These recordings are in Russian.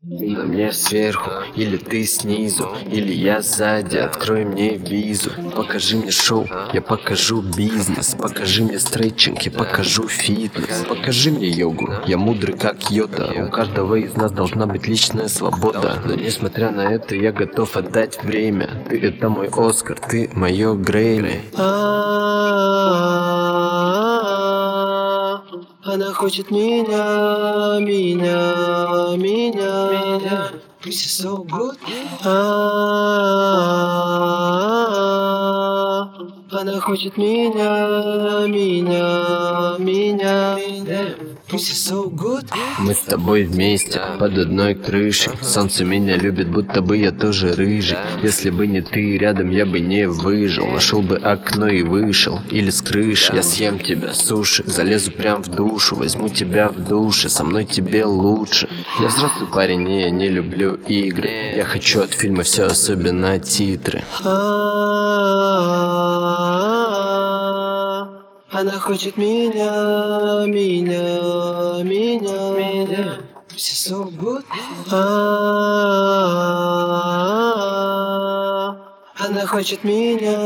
На мне сверху, или ты снизу, или я сзади, открой мне визу. Покажи мне шоу, я покажу бизнес. Покажи мне стретчинг, я покажу фитнес. Покажи мне йогу, я мудрый как Йода. У каждого из нас должна быть личная свобода. Но несмотря на это, я готов отдать время. Ты это мой Оскар, ты мое Грэмми. Она хочет меня. Pussy so good. Она хочет меня. Pussy so good. Мы с тобой вместе, под одной крышей. Солнце меня любит, будто бы я тоже рыжий. Если бы не ты рядом, я бы не выжил. Нашел бы окно и вышел, или с крыши. Я съем тебя, суши, залезу прям в душу. Возьму тебя в душе, со мной тебе лучше. Я взрослый парень, и я не люблю игры. Я хочу от фильма все, особенно титры. Она хочет меня. Pussy so good. Она хочет меня.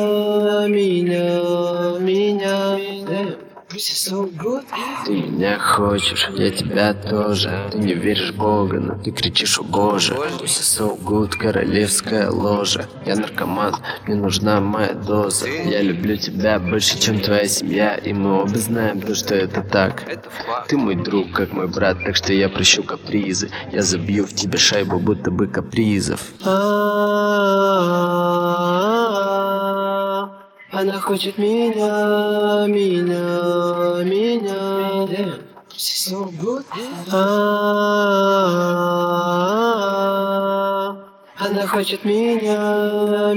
Pussy so good. Ты меня хочешь, я тебя тоже. Ты не веришь в Бога, но ты кричишь: о боже. Pussy so good, королевская ложа. Я наркоман, мне нужна моя доза. Я люблю тебя больше, чем твоя семья. И мы оба знаем то, что это так. Ты мой друг, как мой брат, так что я прощу капризы. Я забью в тебе шайбу, будто бы капризов. Она хочет меня. Pussy so good. Она хочет меня.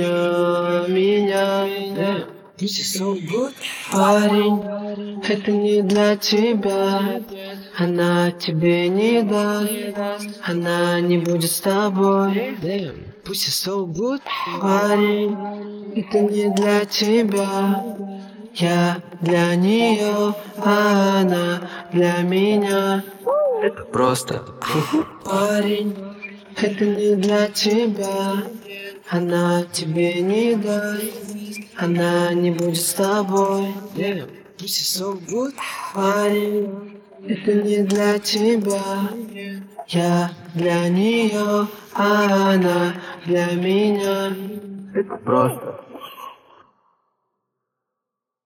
Pussy so good. Парень, это не для тебя. Она тебе не даст. Она не будет с тобой. Pussy so good. Парень, это не для тебя. Я для нее, а она для меня. Это просто. Парень, это не для тебя. Она тебе не даст. Она не будет с тобой. Pussy so good. Парень, это не для тебя. Я для нее, а она для меня. Это просто.